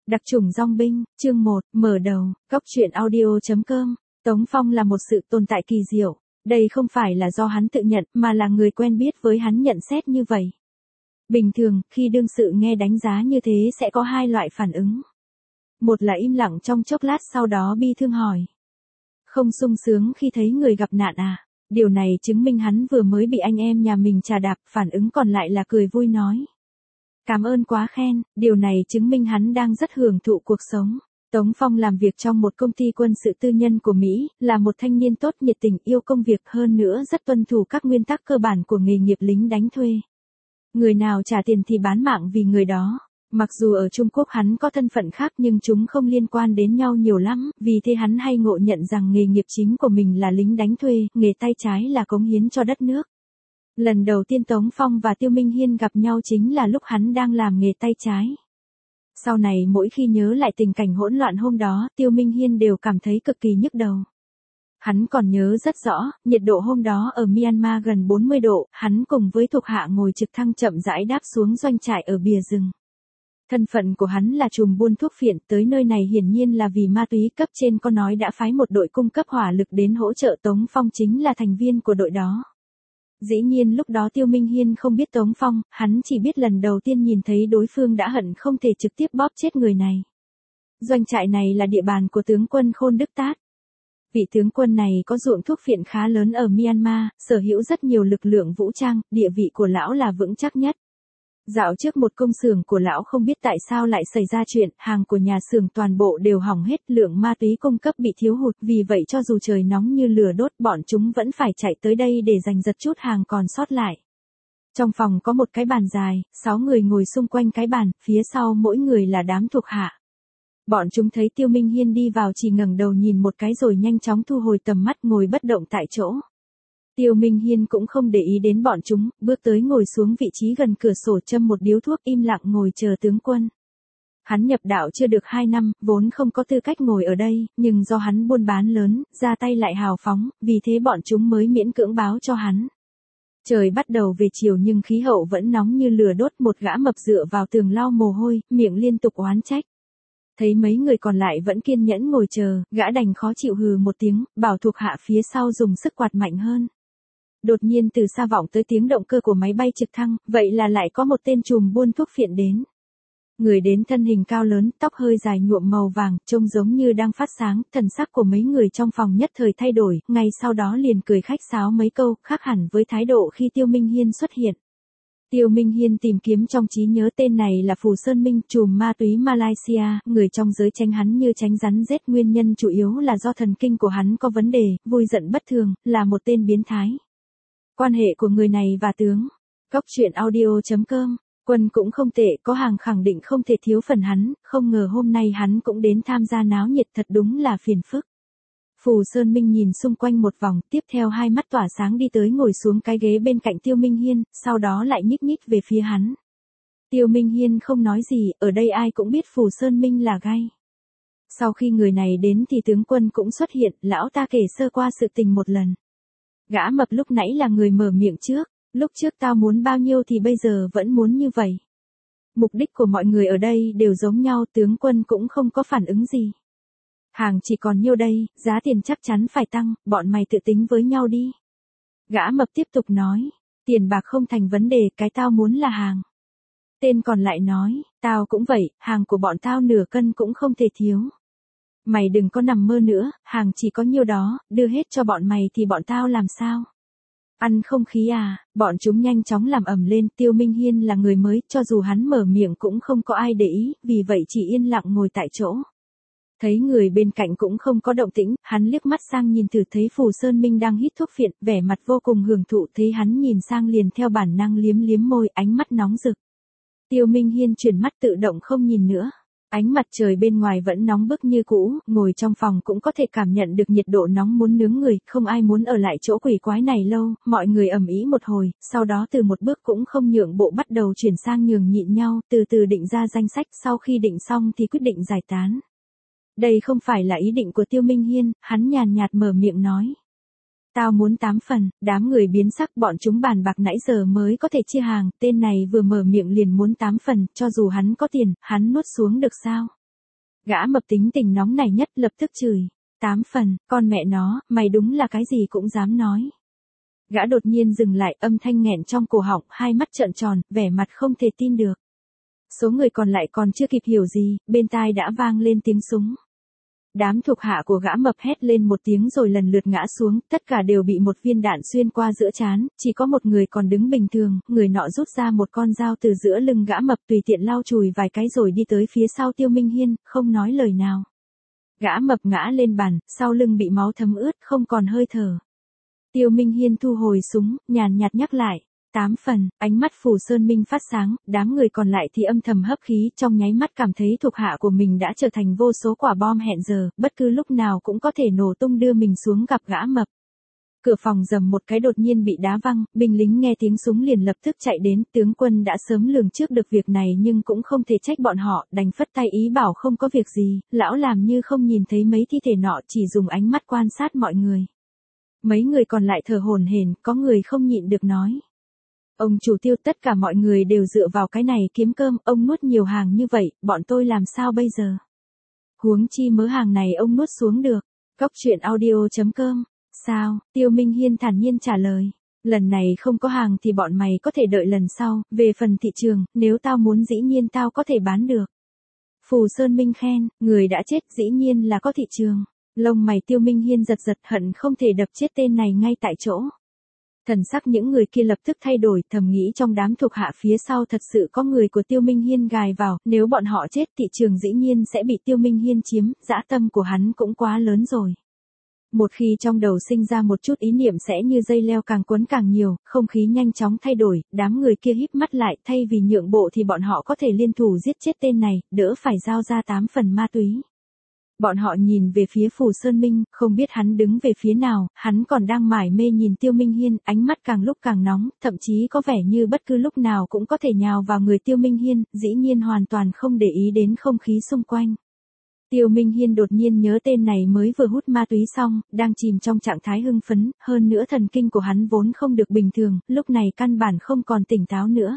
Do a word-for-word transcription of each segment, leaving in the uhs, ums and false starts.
Đặc chủng dong binh, chương một, mở đầu, góc truyện audio chấm com. Tống Phong là một sự tồn tại kỳ diệu. Đây không phải là do hắn tự nhận, mà là người quen biết với hắn nhận xét như vậy. Bình thường, khi đương sự nghe đánh giá như thế sẽ có hai loại phản ứng. Một là im lặng trong chốc lát, sau đó bi thương hỏi. Không sung sướng khi thấy người gặp nạn à? Điều này chứng minh hắn vừa mới bị anh em nhà mình trà đạp. Phản ứng còn lại là cười vui nói. Cảm ơn quá khen, điều này chứng minh hắn đang rất hưởng thụ cuộc sống. Tống Phong làm việc trong một công ty quân sự tư nhân của Mỹ, là một thanh niên tốt, nhiệt tình, yêu công việc, hơn nữa rất tuân thủ các nguyên tắc cơ bản của nghề nghiệp lính đánh thuê. Người nào trả tiền thì bán mạng vì người đó. Mặc dù ở Trung Quốc hắn có thân phận khác nhưng chúng không liên quan đến nhau nhiều lắm, vì thế hắn hay ngộ nhận rằng nghề nghiệp chính của mình là lính đánh thuê, nghề tay trái là cống hiến cho đất nước. Lần đầu tiên Tống Phong và Tiêu Minh Hiên gặp nhau chính là lúc hắn đang làm nghề tay trái. Sau này mỗi khi nhớ lại tình cảnh hỗn loạn hôm đó, Tiêu Minh Hiên đều cảm thấy cực kỳ nhức đầu. Hắn còn nhớ rất rõ, nhiệt độ hôm đó ở Myanmar gần bốn mươi độ, hắn cùng với thuộc hạ ngồi trực thăng chậm rãi đáp xuống doanh trại ở bìa rừng. Thân phận của hắn là trùm buôn thuốc phiện, tới nơi này hiển nhiên là vì ma túy. Cấp trên có nói đã phái một đội cung cấp hỏa lực đến hỗ trợ, Tống Phong chính là thành viên của đội đó. Dĩ nhiên lúc đó Tiêu Minh Hiên không biết Tống Phong, hắn chỉ biết lần đầu tiên nhìn thấy đối phương đã hận không thể trực tiếp bóp chết người này. Doanh trại này là địa bàn của tướng quân Khôn Đức Tát. Vị tướng quân này có ruộng thuốc phiện khá lớn ở Myanmar, sở hữu rất nhiều lực lượng vũ trang, địa vị của lão là vững chắc nhất. Dạo trước một công xưởng của lão không biết tại sao lại xảy ra chuyện, hàng của nhà xưởng toàn bộ đều hỏng hết, lượng ma túy cung cấp bị thiếu hụt, vì vậy cho dù trời nóng như lửa đốt, bọn chúng vẫn phải chạy tới đây để giành giật chút hàng còn sót lại. Trong phòng có một cái bàn dài, sáu người ngồi xung quanh cái bàn, phía sau mỗi người là đám thuộc hạ. Bọn chúng thấy Tiêu Minh Hiên đi vào chỉ ngẩng đầu nhìn một cái rồi nhanh chóng thu hồi tầm mắt, ngồi bất động tại chỗ. Tiêu Minh Hiên cũng không để ý đến bọn chúng, bước tới ngồi xuống vị trí gần cửa sổ, châm một điếu thuốc, im lặng ngồi chờ tướng quân. Hắn nhập đạo chưa được hai năm, vốn không có tư cách ngồi ở đây, nhưng do hắn buôn bán lớn, ra tay lại hào phóng, vì thế bọn chúng mới miễn cưỡng báo cho hắn. Trời bắt đầu về chiều nhưng khí hậu vẫn nóng như lửa đốt, một gã mập dựa vào tường lau mồ hôi, miệng liên tục oán trách. Thấy mấy người còn lại vẫn kiên nhẫn ngồi chờ, gã đành khó chịu hừ một tiếng, bảo thuộc hạ phía sau dùng sức quạt mạnh hơn. Đột nhiên từ xa vọng tới tiếng động cơ của máy bay trực thăng, vậy là lại có một tên trùm buôn thuốc phiện đến. Người đến thân hình cao lớn, tóc hơi dài nhuộm màu vàng, trông giống như đang phát sáng, thần sắc của mấy người trong phòng nhất thời thay đổi, ngay sau đó liền cười khách sáo mấy câu, khác hẳn với thái độ khi Tiêu Minh Hiên xuất hiện. Tiêu Minh Hiên tìm kiếm trong trí nhớ, tên này là Phù Sơn Minh, trùm ma túy Malaysia, người trong giới tránh hắn như tránh rắn rết, nguyên nhân chủ yếu là do thần kinh của hắn có vấn đề, vui giận bất thường, là một tên biến thái. Quan hệ của người này và tướng. Góc truyện audio chấm com. Quân cũng không tệ, có hàng khẳng định không thể thiếu phần hắn, không ngờ hôm nay hắn cũng đến tham gia náo nhiệt, thật đúng là phiền phức. Phù Sơn Minh nhìn xung quanh một vòng, tiếp theo hai mắt tỏa sáng đi tới ngồi xuống cái ghế bên cạnh Tiêu Minh Hiên, sau đó lại nhích nhích về phía hắn. Tiêu Minh Hiên không nói gì, ở đây ai cũng biết Phù Sơn Minh là gay. Sau khi người này đến thì tướng quân cũng xuất hiện, lão ta kể sơ qua sự tình một lần. Gã mập lúc nãy là người mở miệng trước, lúc trước tao muốn bao nhiêu thì bây giờ vẫn muốn như vậy. Mục đích của mọi người ở đây đều giống nhau, tướng quân cũng không có phản ứng gì. Hàng chỉ còn nhiêu đây, giá tiền chắc chắn phải tăng, bọn mày tự tính với nhau đi. Gã mập tiếp tục nói, tiền bạc không thành vấn đề, cái tao muốn là hàng. Tên còn lại nói, tao cũng vậy, hàng của bọn tao nửa cân cũng không thể thiếu. Mày đừng có nằm mơ nữa, hàng chỉ có nhiêu đó, đưa hết cho bọn mày thì bọn tao làm sao? Ăn không khí à? Bọn chúng nhanh chóng làm ầm lên. Tiêu Minh Hiên là người mới, cho dù hắn mở miệng cũng không có ai để ý, vì vậy chỉ yên lặng ngồi tại chỗ. Thấy người bên cạnh cũng không có động tĩnh, hắn liếc mắt sang nhìn thử, thấy Phù Sơn Minh đang hít thuốc phiện, vẻ mặt vô cùng hưởng thụ, thấy hắn nhìn sang liền theo bản năng liếm liếm môi, ánh mắt nóng rực. Tiêu Minh Hiên chuyển mắt tự động không nhìn nữa. Ánh mặt trời bên ngoài vẫn nóng bức như cũ, ngồi trong phòng cũng có thể cảm nhận được nhiệt độ nóng muốn nướng người, không ai muốn ở lại chỗ quỷ quái này lâu, mọi người ầm ĩ một hồi, sau đó từ một bước cũng không nhượng bộ bắt đầu chuyển sang nhường nhịn nhau, từ từ định ra danh sách, sau khi định xong thì quyết định giải tán. Đây không phải là ý định của Tiêu Minh Hiên, hắn nhàn nhạt mở miệng nói. Tao muốn tám phần, đám người biến sắc, bọn chúng bàn bạc nãy giờ mới có thể chia hàng, tên này vừa mở miệng liền muốn tám phần, cho dù hắn có tiền, hắn nuốt xuống được sao? Gã mập tính tình nóng nảy nhất lập tức chửi. Tám phần, con mẹ nó, mày đúng là cái gì cũng dám nói. Gã đột nhiên dừng lại, âm thanh nghẹn trong cổ họng, hai mắt trợn tròn, vẻ mặt không thể tin được. Số người còn lại còn chưa kịp hiểu gì, bên tai đã vang lên tiếng súng. Đám thuộc hạ của gã mập hét lên một tiếng rồi lần lượt ngã xuống, tất cả đều bị một viên đạn xuyên qua giữa trán, chỉ có một người còn đứng bình thường, người nọ rút ra một con dao từ giữa lưng gã mập tùy tiện lau chùi vài cái rồi đi tới phía sau Tiêu Minh Hiên, không nói lời nào. Gã mập ngã lên bàn, sau lưng bị máu thấm ướt, không còn hơi thở. Tiêu Minh Hiên thu hồi súng, nhàn nhạt nhắc lại. Tám phần, ánh mắt Phù Sơn Minh phát sáng, đám người còn lại thì âm thầm hấp khí, trong nháy mắt cảm thấy thuộc hạ của mình đã trở thành vô số quả bom hẹn giờ, bất cứ lúc nào cũng có thể nổ tung đưa mình xuống gặp gã mập. Cửa phòng rầm một cái đột nhiên bị đá văng, binh lính nghe tiếng súng liền lập tức chạy đến, tướng quân đã sớm lường trước được việc này nhưng cũng không thể trách bọn họ, đành phất tay ý bảo không có việc gì, lão làm như không nhìn thấy mấy thi thể nọ, chỉ dùng ánh mắt quan sát mọi người. Mấy người còn lại thở hổn hển, có người không nhịn được nói. Ông chủ Tiêu, tất cả mọi người đều dựa vào cái này kiếm cơm, ông nuốt nhiều hàng như vậy, bọn tôi làm sao bây giờ? Huống chi mớ hàng này ông nuốt xuống được. Góc truyện audio chấm com. Sao? Tiêu Minh Hiên thản nhiên trả lời. Lần này không có hàng thì bọn mày có thể đợi lần sau, về phần thị trường, nếu tao muốn dĩ nhiên tao có thể bán được. Phù Sơn Minh khen, người đã chết dĩ nhiên là có thị trường. Lông mày Tiêu Minh Hiên giật giật, hận không thể đập chết tên này ngay tại chỗ. Thần sắc những người kia lập tức thay đổi, thầm nghĩ trong đám thuộc hạ phía sau thật sự có người của Tiêu Minh Hiên gài vào, nếu bọn họ chết thị trường dĩ nhiên sẽ bị Tiêu Minh Hiên chiếm, dã tâm của hắn cũng quá lớn rồi. Một khi trong đầu sinh ra một chút ý niệm sẽ như dây leo càng quấn càng nhiều, không khí nhanh chóng thay đổi, đám người kia híp mắt lại, thay vì nhượng bộ thì bọn họ có thể liên thủ giết chết tên này, đỡ phải giao ra tám phần ma túy. Bọn họ nhìn về phía Phù Sơn Minh, không biết hắn đứng về phía nào, hắn còn đang mải mê nhìn Tiêu Minh Hiên, ánh mắt càng lúc càng nóng, thậm chí có vẻ như bất cứ lúc nào cũng có thể nhào vào người Tiêu Minh Hiên, dĩ nhiên hoàn toàn không để ý đến không khí xung quanh. Tiêu Minh Hiên đột nhiên nhớ tên này mới vừa hút ma túy xong, đang chìm trong trạng thái hưng phấn, hơn nữa thần kinh của hắn vốn không được bình thường, lúc này căn bản không còn tỉnh táo nữa.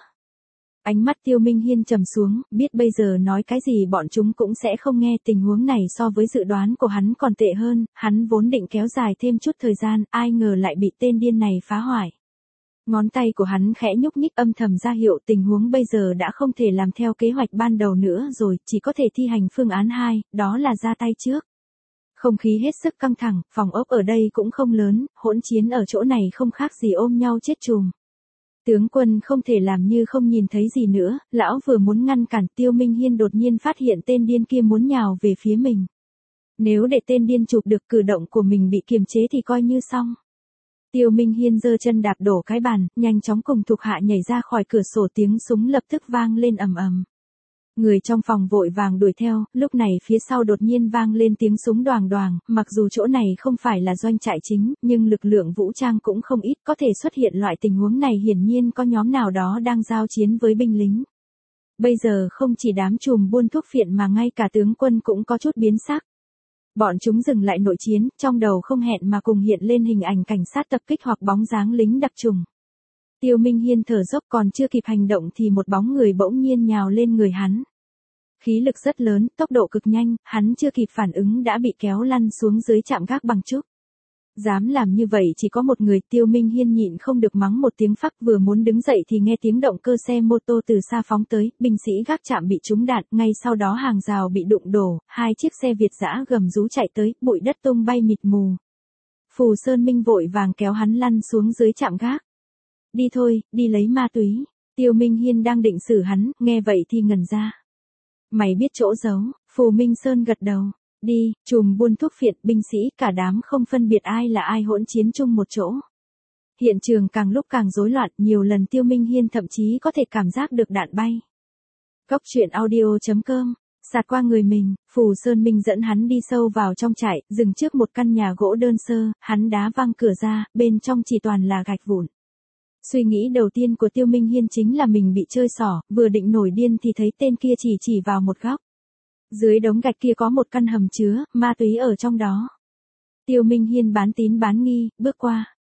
Ánh mắt Tiêu Minh Hiên trầm xuống, biết bây giờ nói cái gì bọn chúng cũng sẽ không nghe, tình huống này so với dự đoán của hắn còn tệ hơn, hắn vốn định kéo dài thêm chút thời gian, ai ngờ lại bị tên điên này phá hoại. Ngón tay của hắn khẽ nhúc nhích âm thầm ra hiệu tình huống bây giờ đã không thể làm theo kế hoạch ban đầu nữa rồi, chỉ có thể thi hành phương án hai, đó là ra tay trước. Không khí hết sức căng thẳng, phòng ốc ở đây cũng không lớn, hỗn chiến ở chỗ này không khác gì ôm nhau chết chùm. Tướng quân không thể làm như không nhìn thấy gì nữa, lão vừa muốn ngăn cản Tiêu Minh Hiên đột nhiên phát hiện tên điên kia muốn nhào về phía mình. Nếu để tên điên chụp được cử động của mình bị kiềm chế thì coi như xong. Tiêu Minh Hiên giơ chân đạp đổ cái bàn, nhanh chóng cùng thuộc hạ nhảy ra khỏi cửa sổ, tiếng súng lập tức vang lên ầm ầm. Người trong phòng vội vàng đuổi theo, lúc này phía sau đột nhiên vang lên tiếng súng đoàng đoàng, mặc dù chỗ này không phải là doanh trại chính, nhưng lực lượng vũ trang cũng không ít, có thể xuất hiện loại tình huống này hiển nhiên có nhóm nào đó đang giao chiến với binh lính. Bây giờ không chỉ đám trùm buôn thuốc phiện mà ngay cả tướng quân cũng có chút biến sắc. Bọn chúng dừng lại nội chiến, trong đầu không hẹn mà cùng hiện lên hình ảnh cảnh sát tập kích hoặc bóng dáng lính đặc trùng. Tiêu Minh Hiên thở dốc, còn chưa kịp hành động thì một bóng người bỗng nhiên nhào lên người hắn. Khí lực rất lớn, tốc độ cực nhanh, hắn chưa kịp phản ứng đã bị kéo lăn xuống dưới trạm gác bằng trúc. Dám làm như vậy chỉ có một người, Tiêu Minh Hiên nhịn không được mắng một tiếng phắc, vừa muốn đứng dậy thì nghe tiếng động cơ xe mô tô từ xa phóng tới, binh sĩ gác trạm bị trúng đạn, ngay sau đó hàng rào bị đụng đổ, hai chiếc xe Việt dã gầm rú chạy tới, bụi đất tung bay mịt mù. Phù Sơn Minh vội vàng kéo hắn lăn xuống dưới trạm gác. Đi thôi, đi lấy ma túy. Tiêu Minh Hiên đang định xử hắn, nghe vậy thì ngẩn ra. Mày biết chỗ giấu, Phù Minh Sơn gật đầu. Đi, trùm buôn thuốc phiện, binh sĩ, cả đám không phân biệt ai là ai hỗn chiến chung một chỗ. Hiện trường càng lúc càng rối loạn, nhiều lần Tiêu Minh Hiên thậm chí có thể cảm giác được đạn bay. Góc truyện audio chấm com. Sạt qua người mình, Phù Sơn Minh dẫn hắn đi sâu vào trong trại, dừng trước một căn nhà gỗ đơn sơ, hắn đá văng cửa ra, bên trong chỉ toàn là gạch vụn. Suy nghĩ đầu tiên của Tiêu Minh Hiên chính là mình bị chơi xỏ, vừa định nổi điên thì thấy tên kia chỉ chỉ vào một góc. Dưới đống gạch kia có một căn hầm chứa, ma túy ở trong đó. Tiêu Minh Hiên bán tín bán nghi, bước qua.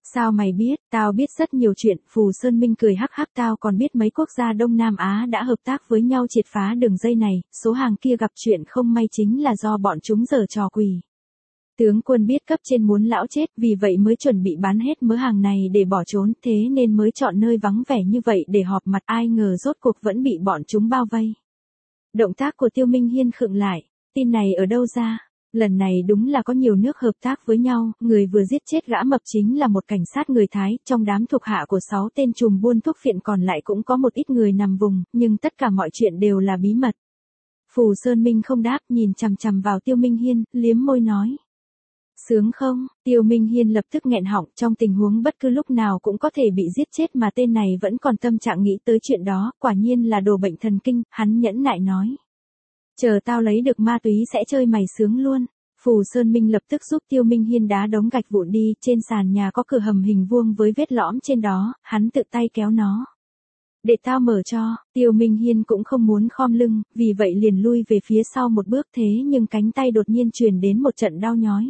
Sao mày biết, tao biết rất nhiều chuyện, Phù Sơn Minh cười hắc hắc, tao còn biết mấy quốc gia Đông Nam Á đã hợp tác với nhau triệt phá đường dây này, số hàng kia gặp chuyện không may chính là do bọn chúng giở trò quỷ. Tướng quân biết cấp trên muốn lão chết, vì vậy mới chuẩn bị bán hết mớ hàng này để bỏ trốn, thế nên mới chọn nơi vắng vẻ như vậy để họp mặt, ai ngờ rốt cuộc vẫn bị bọn chúng bao vây. Động tác của Tiêu Minh Hiên khựng lại, tin này ở đâu ra? Lần này đúng là có nhiều nước hợp tác với nhau, người vừa giết chết gã mập chính là một cảnh sát người Thái, trong đám thuộc hạ của sáu tên trùm buôn thuốc phiện còn lại cũng có một ít người nằm vùng, nhưng tất cả mọi chuyện đều là bí mật. Phù Sơn Minh không đáp, nhìn chằm chằm vào Tiêu Minh Hiên, liếm môi nói. Sướng không? Tiêu Minh Hiên lập tức nghẹn họng, trong tình huống bất cứ lúc nào cũng có thể bị giết chết mà tên này vẫn còn tâm trạng nghĩ tới chuyện đó, quả nhiên là đồ bệnh thần kinh, hắn nhẫn nại nói. Chờ tao lấy được ma túy sẽ chơi mày sướng luôn. Phù Sơn Minh lập tức giúp Tiêu Minh Hiên đá đống gạch vụn đi, trên sàn nhà có cửa hầm hình vuông với vết lõm trên đó, hắn tự tay kéo nó. Để tao mở cho, Tiêu Minh Hiên cũng không muốn khom lưng, vì vậy liền lui về phía sau một bước, thế nhưng cánh tay đột nhiên truyền đến một trận đau nhói.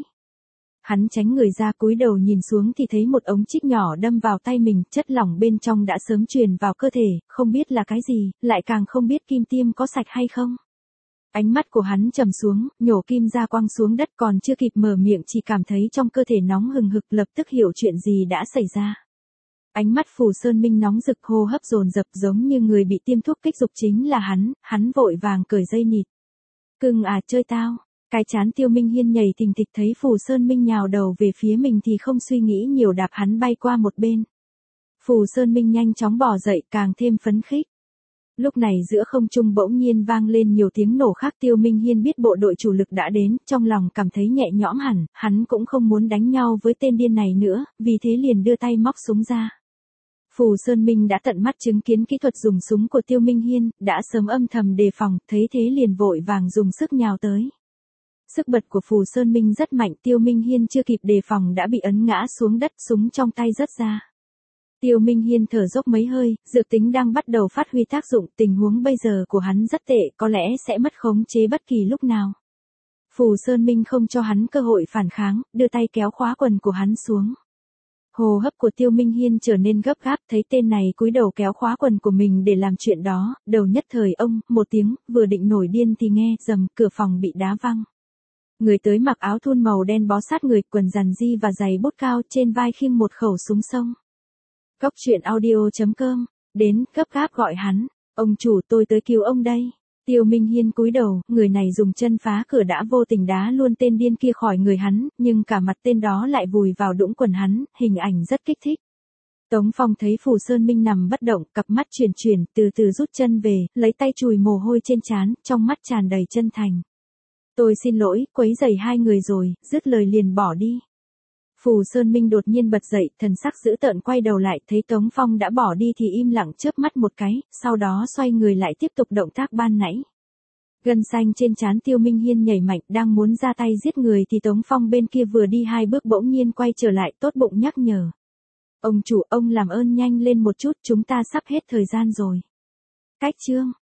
Hắn tránh người ra, cúi đầu nhìn xuống thì thấy một ống chích nhỏ đâm vào tay mình, chất lỏng bên trong đã sớm truyền vào cơ thể, không biết là cái gì, lại càng không biết kim tiêm có sạch hay không. Ánh mắt của hắn trầm xuống, nhổ kim ra quăng xuống đất, còn chưa kịp mở miệng chỉ cảm thấy trong cơ thể nóng hừng hực, lập tức hiểu chuyện gì đã xảy ra. Ánh mắt Phù Sơn Minh nóng rực, hô hấp dồn dập giống như người bị tiêm thuốc kích dục, chính là hắn, hắn vội vàng cởi dây nịt. Cưng à, chơi tao. Cái chán Tiêu Minh Hiên nhảy thình thịch, thấy Phù Sơn Minh nhào đầu về phía mình thì không suy nghĩ nhiều, đạp hắn bay qua một bên. Phù Sơn Minh nhanh chóng bò dậy, càng thêm phấn khích. Lúc này giữa không trung bỗng nhiên vang lên nhiều tiếng nổ khác, Tiêu Minh Hiên biết bộ đội chủ lực đã đến, trong lòng cảm thấy nhẹ nhõm hẳn, hắn cũng không muốn đánh nhau với tên điên này nữa, vì thế liền đưa tay móc súng ra. Phù Sơn Minh đã tận mắt chứng kiến kỹ thuật dùng súng của Tiêu Minh Hiên, đã sớm âm thầm đề phòng, thấy thế liền vội vàng dùng sức nhào tới. Sức bật của Phù Sơn Minh rất mạnh, Tiêu Minh Hiên chưa kịp đề phòng đã bị ấn ngã xuống đất, súng trong tay rớt ra. Tiêu Minh Hiên thở dốc mấy hơi, dược tính đang bắt đầu phát huy tác dụng, tình huống bây giờ của hắn rất tệ, có lẽ sẽ mất khống chế bất kỳ lúc nào. Phù Sơn Minh không cho hắn cơ hội phản kháng, đưa tay kéo khóa quần của hắn xuống. Hô hấp của Tiêu Minh Hiên trở nên gấp gáp, thấy tên này cúi đầu kéo khóa quần của mình để làm chuyện đó, đầu nhất thời ông, một tiếng, vừa định nổi điên thì nghe, rầm, cửa phòng bị đá văng. Người tới mặc áo thun màu đen bó sát người, quần giàn di và giày bốt cao, trên vai khiêng một khẩu súng sông. Góc truyện audio chấm com, đến, gấp gáp gọi hắn, ông chủ tôi tới cứu ông đây. Tiêu Minh Hiên cúi đầu, người này dùng chân phá cửa đã vô tình đá luôn tên điên kia khỏi người hắn, nhưng cả mặt tên đó lại vùi vào đũng quần hắn, hình ảnh rất kích thích. Tống Phong thấy Phù Sơn Minh nằm bất động, cặp mắt chuyển chuyển, từ từ rút chân về, lấy tay chùi mồ hôi trên trán, trong mắt tràn đầy chân thành. Tôi xin lỗi, quấy rầy hai người rồi, dứt lời liền bỏ đi. Phù Sơn Minh đột nhiên bật dậy, thần sắc dữ tợn quay đầu lại, thấy Tống Phong đã bỏ đi thì im lặng chớp mắt một cái, sau đó xoay người lại tiếp tục động tác ban nãy. Gân xanh trên trán Tiêu Minh Hiên nhảy mạnh, đang muốn ra tay giết người thì Tống Phong bên kia vừa đi hai bước bỗng nhiên quay trở lại, tốt bụng nhắc nhở. Ông chủ, ông làm ơn nhanh lên một chút, chúng ta sắp hết thời gian rồi. Cách chương.